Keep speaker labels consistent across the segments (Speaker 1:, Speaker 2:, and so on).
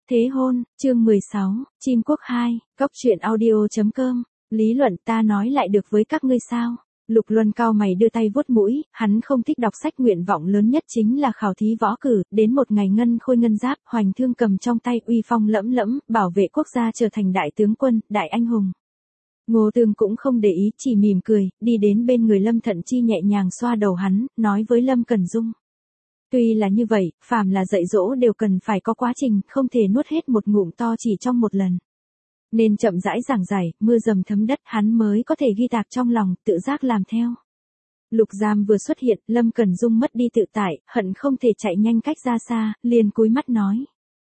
Speaker 1: Thế hôn, chương 16, Chim Quốc 2, Cóc truyện audio.com, lý luận ta nói lại được với các ngươi sao? Lục Luân cau mày đưa tay vuốt mũi, hắn không thích đọc sách, nguyện vọng lớn nhất chính là khảo thí võ cử, đến một ngày ngân khôi ngân giáp, hoành thương cầm trong tay uy phong lẫm lẫm, bảo vệ quốc gia trở thành đại tướng quân, đại anh hùng. Ngô Tương cũng không để ý, chỉ mỉm cười, đi đến bên người Lâm Thận Chi nhẹ nhàng xoa đầu hắn, nói với Lâm Cẩn Dung. Tuy là như vậy, phàm là dạy dỗ đều cần phải có quá trình, không thể nuốt hết một ngụm to chỉ trong một lần. Nên chậm rãi giảng giải, mưa dầm thấm đất hắn mới có thể ghi tạc trong lòng, tự giác làm theo. Lục Giam vừa xuất hiện, Lâm Cẩn Dung mất đi tự tại, hận không thể chạy nhanh cách ra xa, liền cúi mắt nói.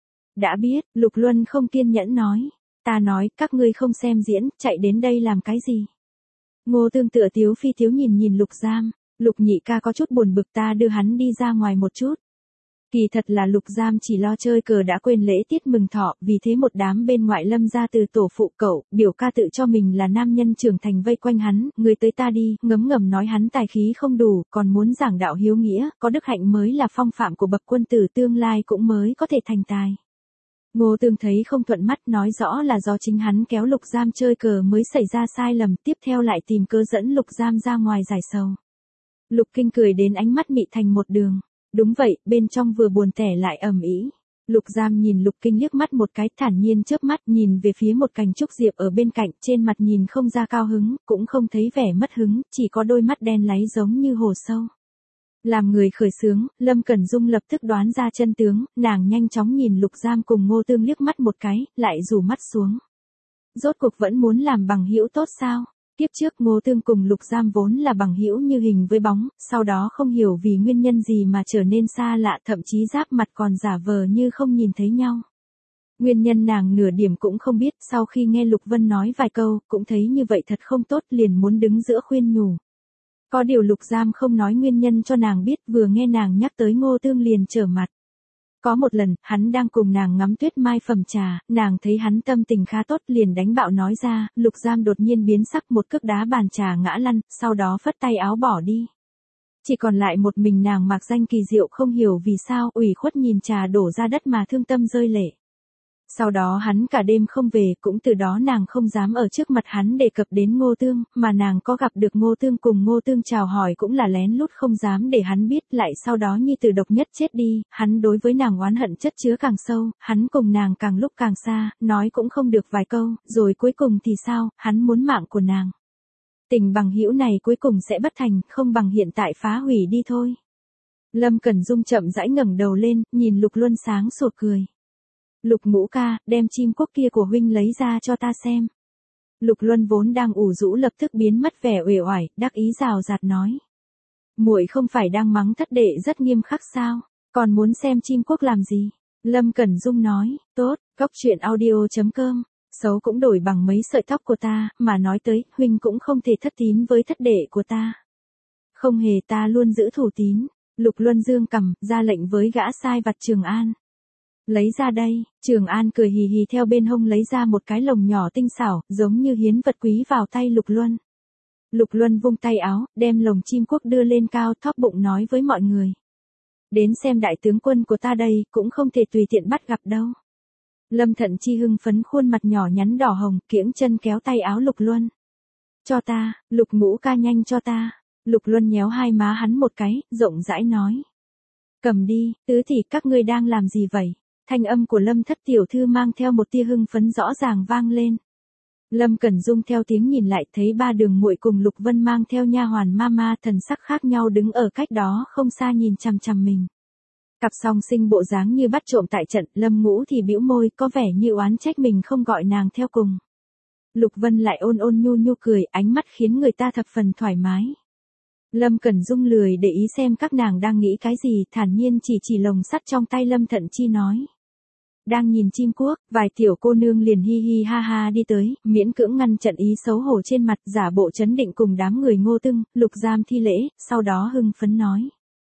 Speaker 1: Đã biết, Lục Luân không kiên nhẫn nói. Ta nói, các ngươi không xem diễn, chạy đến đây làm cái gì? Ngô Tương tựa tiếu phi tiếu nhìn Lục Giam. Lục nhị ca có chút buồn bực, ta đưa hắn đi ra ngoài một chút. Kỳ thật là Lục Giam chỉ lo chơi cờ đã quên lễ tiết mừng thọ, vì thế một đám bên ngoại Lâm ra từ tổ phụ cậu, biểu ca tự cho mình là nam nhân trưởng thành vây quanh hắn, người tới ta đi, ngấm ngầm nói hắn tài khí không đủ, còn muốn giảng đạo hiếu nghĩa, có đức hạnh mới là phong phạm của bậc quân tử, tương lai cũng mới có thể thành tài. Ngô Tương thấy không thuận mắt, nói rõ là do chính hắn kéo Lục Giam chơi cờ mới xảy ra sai lầm, tiếp theo lại tìm cớ dẫn Lục Giam ra ngoài giải sầu. Lục Kinh cười đến ánh mắt mị thành một đường. Đúng vậy, bên trong vừa buồn tẻ lại ầm ĩ. Lục Giam nhìn Lục Kinh liếc mắt một cái, thản nhiên chớp mắt, nhìn về phía một cành trúc diệp ở bên cạnh, trên mặt nhìn không ra cao hứng, cũng không thấy vẻ mất hứng, chỉ có đôi mắt đen láy giống như hồ sâu. Làm người khởi xướng, Lâm Cẩn Dung lập tức đoán ra chân tướng, nàng nhanh chóng nhìn Lục Giam cùng Ngô Tương liếc mắt một cái, lại rủ mắt xuống. Rốt cuộc vẫn muốn làm bằng hữu tốt sao? Tiếp trước Ngô Tương cùng Lục Giam vốn là bằng hữu như hình với bóng, sau đó không hiểu vì nguyên nhân gì mà trở nên xa lạ, thậm chí giáp mặt còn giả vờ như không nhìn thấy nhau. Nguyên nhân nàng nửa điểm cũng không biết, sau khi nghe Lục Vân nói vài câu, cũng thấy như vậy thật không tốt, liền muốn đứng giữa khuyên nhủ. Có điều Lục Giam không nói nguyên nhân cho nàng biết, vừa nghe nàng nhắc tới Ngô Tương liền trở mặt. Có một lần, hắn đang cùng nàng ngắm tuyết mai phẩm trà, nàng thấy hắn tâm tình khá tốt liền đánh bạo nói ra, Lục Giam đột nhiên biến sắc, một cước đá bàn trà ngã lăn, sau đó phất tay áo bỏ đi. Chỉ còn lại một mình nàng mặc danh kỳ diệu, không hiểu vì sao, ủy khuất nhìn trà đổ ra đất mà thương tâm rơi lệ. Sau đó hắn cả đêm không về, cũng từ đó nàng không dám ở trước mặt hắn đề cập đến Ngô Tương, mà nàng có gặp được Ngô Tương cùng Ngô Tương chào hỏi cũng là lén lút không dám để hắn biết, lại sau đó như từ độc nhất chết đi, hắn đối với nàng oán hận chất chứa càng sâu, hắn cùng nàng càng lúc càng xa, nói cũng không được vài câu, rồi cuối cùng thì sao, hắn muốn mạng của nàng. Tình bằng hữu này cuối cùng sẽ bất thành, không bằng hiện tại phá hủy đi thôi. Lâm Cẩn Dung chậm rãi ngẩng đầu lên, nhìn Lục Luân sáng sủa cười. Lục Ngũ ca, đem chim quốc kia của huynh lấy ra cho ta xem. Lục Luân vốn đang ủ rũ lập tức biến mất vẻ uể oải, đắc ý rào rạt nói. Muội không phải đang mắng thất đệ rất nghiêm khắc sao, còn muốn xem chim quốc làm gì? Lâm Cẩn Dung nói, tốt, Cóc truyện audio.com, xấu cũng đổi bằng mấy sợi tóc của ta, mà nói tới, huynh cũng không thể thất tín với thất đệ của ta. Không hề, ta luôn giữ thủ tín. Lục Luân dương cằm, ra lệnh với gã sai vặt Trường An. Lấy ra đây, Trường An cười hì hì theo bên hông lấy ra một cái lồng nhỏ tinh xảo, giống như hiến vật quý vào tay Lục Luân. Lục Luân vung tay áo, đem lồng chim quốc đưa lên cao, thóp bụng nói với mọi người. Đến xem đại tướng quân của ta đây, cũng không thể tùy tiện bắt gặp đâu. Lâm Thận Chi hưng phấn, khuôn mặt nhỏ nhắn đỏ hồng, kiễng chân kéo tay áo Lục Luân. Cho ta, Lục Ngũ ca nhanh cho ta. Lục Luân nhéo hai má hắn một cái, rộng rãi nói. Cầm đi, tứ thì các ngươi đang làm gì vậy? Thanh âm của Lâm thất tiểu thư mang theo một tia hưng phấn rõ ràng vang lên. Lâm Cẩn Dung theo tiếng nhìn lại, thấy ba Đường muội cùng Lục Vân mang theo nha hoàn mama thần sắc khác nhau đứng ở cách đó không xa nhìn chằm chằm mình. Cặp song sinh bộ dáng như bắt trộm tại trận, Lâm Ngũ thì bĩu môi, có vẻ như oán trách mình không gọi nàng theo cùng. Lục Vân lại ôn ôn nhu nhu cười, ánh mắt khiến người ta thập phần thoải mái. Lâm Cẩn Dung lười để ý xem các nàng đang nghĩ cái gì, thản nhiên chỉ lồng sắt trong tay Lâm Thận Chi nói. Đang nhìn chim quốc, vài tiểu cô nương liền hi hi ha ha đi tới, miễn cưỡng ngăn trận ý xấu hổ trên mặt, giả bộ chấn định cùng đám người Ngô Tương, Lục Giam thi lễ, sau đó hưng phấn nói.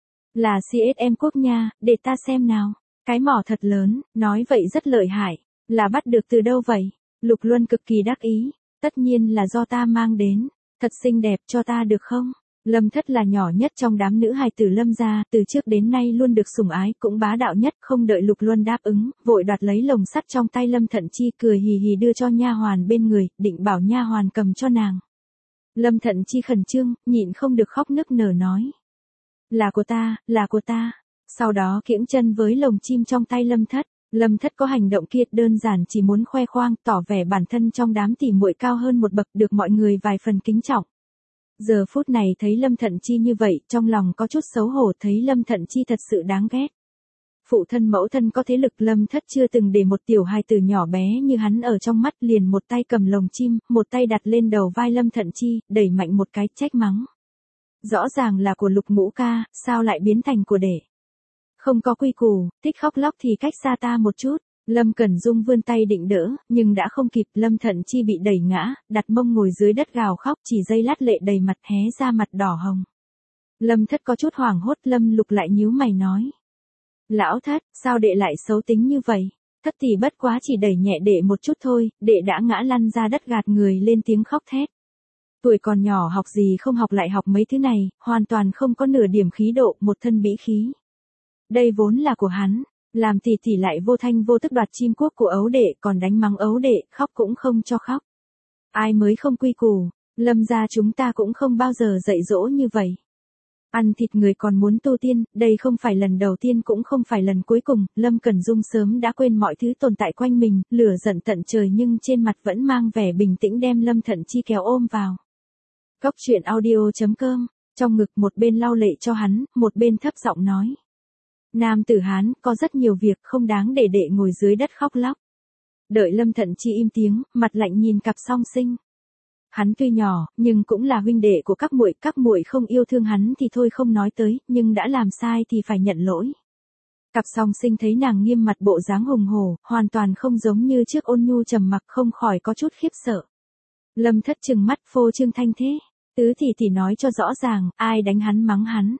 Speaker 1: Là CSM quốc nha, để ta xem nào. Cái mỏ thật lớn, nói vậy rất lợi hại. Là bắt được từ đâu vậy? Lục Luân cực kỳ đắc ý. Tất nhiên là do ta mang đến. Thật xinh đẹp, cho ta được không? Lâm Thất là nhỏ nhất trong đám nữ hài tử Lâm gia, từ trước đến nay luôn được sủng ái, cũng bá đạo nhất, không đợi Lục Luân đáp ứng, vội đoạt lấy lồng sắt trong tay Lâm Thận Chi, cười hì hì đưa cho nha hoàn bên người, định bảo nha hoàn cầm cho nàng. Lâm Thận Chi khẩn trương, nhịn không được khóc nức nở nói: "Là của ta, là của ta." Sau đó kiễng chân với lồng chim trong tay Lâm Thất. Lâm Thất có hành động kia đơn giản chỉ muốn khoe khoang, tỏ vẻ bản thân trong đám tỉ muội cao hơn một bậc, được mọi người vài phần kính trọng. Giờ phút này thấy Lâm Thận Chi như vậy, trong lòng có chút xấu hổ, thấy Lâm Thận Chi thật sự đáng ghét. Phụ thân mẫu thân có thế lực, Lâm Thất chưa từng để một tiểu hài tử nhỏ bé như hắn ở trong mắt, liền một tay cầm lồng chim, một tay đặt lên đầu vai Lâm Thận Chi, đẩy mạnh một cái, trách mắng: "Rõ ràng là của Lục ngũ ca, sao lại biến thành của đệ? Không có quy củ, thích khóc lóc thì cách xa ta một chút." Lâm Cẩn Dung vươn tay định đỡ, nhưng đã không kịp, Lâm Thận Chi bị đẩy ngã, đặt mông ngồi dưới đất gào khóc, chỉ giây lát lệ đầy mặt, hé ra mặt đỏ hồng. Lâm Thất có chút hoảng hốt, Lâm Lục lại nhíu mày nói: "Lão Thất, sao đệ lại xấu tính như vậy? Thất tỷ bất quá chỉ đẩy nhẹ đệ một chút thôi, đệ đã ngã lăn ra đất gạt người lên tiếng khóc thét. Tuổi còn nhỏ học gì không học lại học mấy thứ này, hoàn toàn không có nửa điểm khí độ, một thân bĩ khí. Đây vốn là của hắn, làm tỷ tỷ lại vô thanh vô tức đoạt chim quốc của ấu đệ, còn đánh mắng ấu đệ, khóc cũng không cho khóc. Ai mới không quy củ, Lâm gia chúng ta cũng không bao giờ dạy dỗ như vậy. Ăn thịt người còn muốn tu tiên, đây không phải lần đầu tiên cũng không phải lần cuối cùng." Lâm Cẩn Dung sớm đã quên mọi thứ tồn tại quanh mình, lửa giận tận trời nhưng trên mặt vẫn mang vẻ bình tĩnh, đem Lâm Thận Chi kéo ôm vào. Cốc truyện audio.com, trong ngực, một bên lau lệ cho hắn, một bên thấp giọng nói: "Nam tử Hán, có rất nhiều việc không đáng để đệ ngồi dưới đất khóc lóc." Đợi Lâm Thận Chi im tiếng, mặt lạnh nhìn cặp song sinh. Hắn tuy nhỏ, nhưng cũng là huynh đệ của các muội không yêu thương hắn thì thôi không nói tới, nhưng đã làm sai thì phải nhận lỗi. Cặp song sinh thấy nàng nghiêm mặt, bộ dáng hùng hổ, hoàn toàn không giống như trước ôn nhu trầm mặc, không khỏi có chút khiếp sợ. Lâm Thất trừng mắt, phô trương thanh thế: "Tứ tỷ nói cho rõ ràng, ai đánh hắn mắng hắn?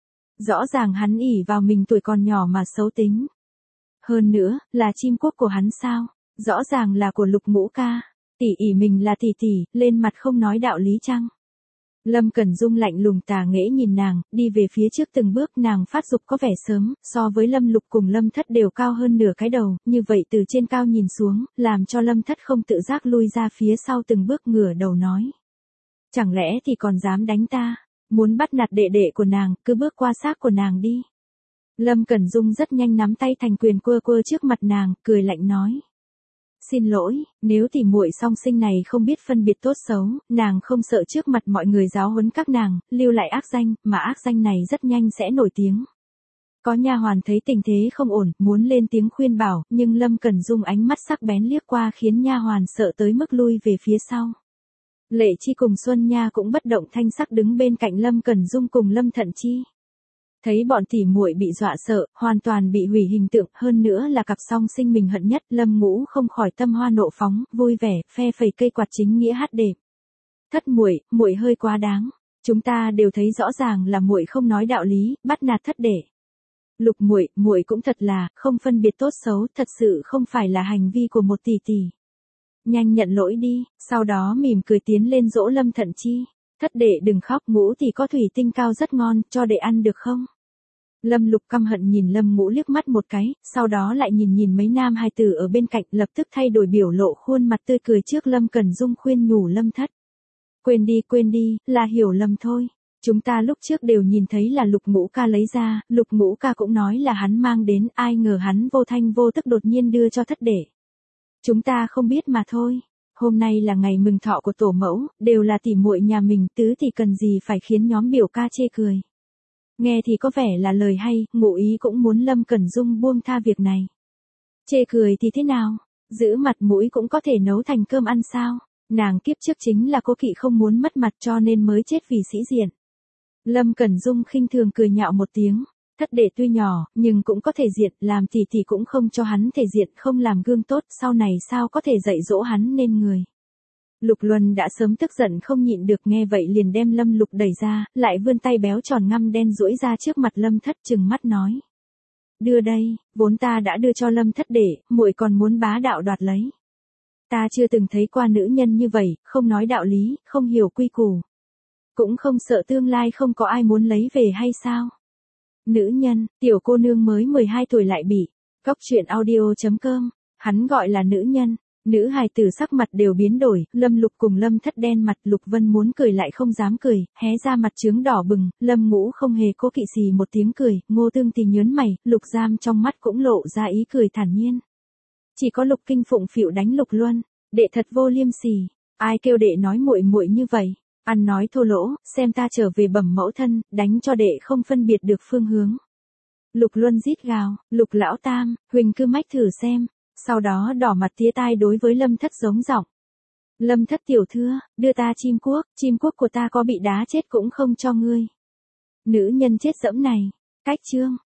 Speaker 1: Rõ ràng hắn ỷ vào mình tuổi còn nhỏ mà xấu tính. Hơn nữa, là chim quốc của hắn sao? Rõ ràng là của Lục ngũ ca. Tỷ ỷ mình là tỷ, lên mặt không nói đạo lý chăng?" Lâm Cẩn Dung lạnh lùng tà nghễ nhìn nàng, đi về phía trước từng bước, nàng phát dục có vẻ sớm, so với Lâm Lục cùng Lâm Thất đều cao hơn nửa cái đầu, như vậy từ trên cao nhìn xuống, làm cho Lâm Thất không tự giác lui ra phía sau từng bước, ngửa đầu nói: "Chẳng lẽ thì còn dám đánh ta? Muốn bắt nạt đệ đệ của nàng, cứ bước qua xác của nàng đi." Lâm Cẩn Dung rất nhanh nắm tay thành quyền quơ quơ trước mặt nàng, cười lạnh nói: "Xin lỗi, nếu tỷ muội song sinh này không biết phân biệt tốt xấu, nàng không sợ trước mặt mọi người giáo huấn các nàng, lưu lại ác danh, mà ác danh này rất nhanh sẽ nổi tiếng." Có nha hoàn thấy tình thế không ổn, muốn lên tiếng khuyên bảo, nhưng Lâm Cẩn Dung ánh mắt sắc bén liếc qua khiến nha hoàn sợ tới mức lui về phía sau. Lệ Chi cùng Xuân Nha cũng bất động thanh sắc đứng bên cạnh Lâm Cẩn Dung cùng Lâm Thận Chi. Thấy bọn tỷ muội bị dọa sợ, hoàn toàn bị hủy hình tượng, hơn nữa là cặp song sinh mình hận nhất, Lâm Ngũ không khỏi tâm hoa nộ phóng, vui vẻ, phe phẩy cây quạt chính nghĩa hát đệm: "Thất muội, muội hơi quá đáng. Chúng ta đều thấy rõ ràng là muội không nói đạo lý, bắt nạt thất đệ. Lục muội, muội cũng thật là không phân biệt tốt xấu, thật sự không phải là hành vi của một tỷ tỷ. Nhanh nhận lỗi đi." Sau đó mỉm cười tiến lên dỗ Lâm Thận Chi: "Thất đệ đừng khóc, Ngũ thì có thủy tinh cao rất ngon, cho đệ ăn được không?" Lâm Lục căm hận nhìn Lâm Ngũ liếc mắt một cái, sau đó lại nhìn mấy nam hài tử ở bên cạnh, lập tức thay đổi biểu lộ, khuôn mặt tươi cười trước Lâm Cẩn Dung khuyên nhủ Lâm Thất: quên đi, là hiểu lầm thôi. Chúng ta lúc trước đều nhìn thấy là Lục ngũ ca lấy ra, Lục ngũ ca cũng nói là hắn mang đến, ai ngờ hắn vô thanh vô tức đột nhiên đưa cho thất đệ. Chúng ta không biết mà thôi. Hôm nay là ngày mừng thọ của tổ mẫu, đều là tỷ muội nhà mình, tứ thì cần gì phải khiến nhóm biểu ca chê cười. Nghe thì có vẻ là lời hay, ngụ ý cũng muốn Lâm Cẩn Dung buông tha việc này. Chê cười thì thế nào? Giữ mặt mũi cũng có thể nấu thành cơm ăn sao? Nàng kiếp trước chính là cố kỵ không muốn mất mặt cho nên mới chết vì sĩ diện. Lâm Cẩn Dung khinh thường cười nhạo một tiếng. Thất đệ tuy nhỏ, nhưng cũng có thể diện, làm tỷ tỷ cũng không cho hắn thể diện, không làm gương tốt, sau này sao có thể dạy dỗ hắn nên người. Lục Luân đã sớm tức giận không nhịn được, nghe vậy liền đem Lâm Lục đẩy ra, lại vươn tay béo tròn ngăm đen duỗi ra trước mặt Lâm Thất, trừng mắt nói: "Đưa đây, vốn ta đã đưa cho Lâm Thất đệ, muội còn muốn bá đạo đoạt lấy. Ta chưa từng thấy qua nữ nhân như vậy, không nói đạo lý, không hiểu quy củ." cũng không sợ tương lai không có ai muốn lấy về hay sao? Nữ nhân, tiểu cô nương mới 12 tuổi lại bị. Góc chuyện audio.com, hắn gọi là nữ nhân. Nữ hài tử sắc mặt đều biến đổi, Lâm Lục cùng Lâm Thất đen mặt, Lục Vân muốn cười lại không dám cười, hé ra mặt trướng đỏ bừng, Lâm Ngũ không hề cố kỵ gì một tiếng cười, Ngô Tương thì nhớn mày, Lục Giam trong mắt cũng lộ ra ý cười thản nhiên. Chỉ có Lục Kinh phụng phịu đánh Lục Luân, đệ thật vô liêm sỉ, ai kêu đệ nói muội muội như vậy, ăn nói thô lỗ, xem ta trở về bẩm mẫu thân, đánh cho đệ không phân biệt được phương hướng. Lục Luân rít gào, Lục lão tam, Huỳnh cứ mách thử xem. Sau đó đỏ mặt tía tai đối với Lâm Thất giống giọng. Lâm Thất tiểu thưa, đưa ta chim quốc của ta có bị đá chết cũng không cho ngươi. Nữ nhân chết dẫm này, cách chương.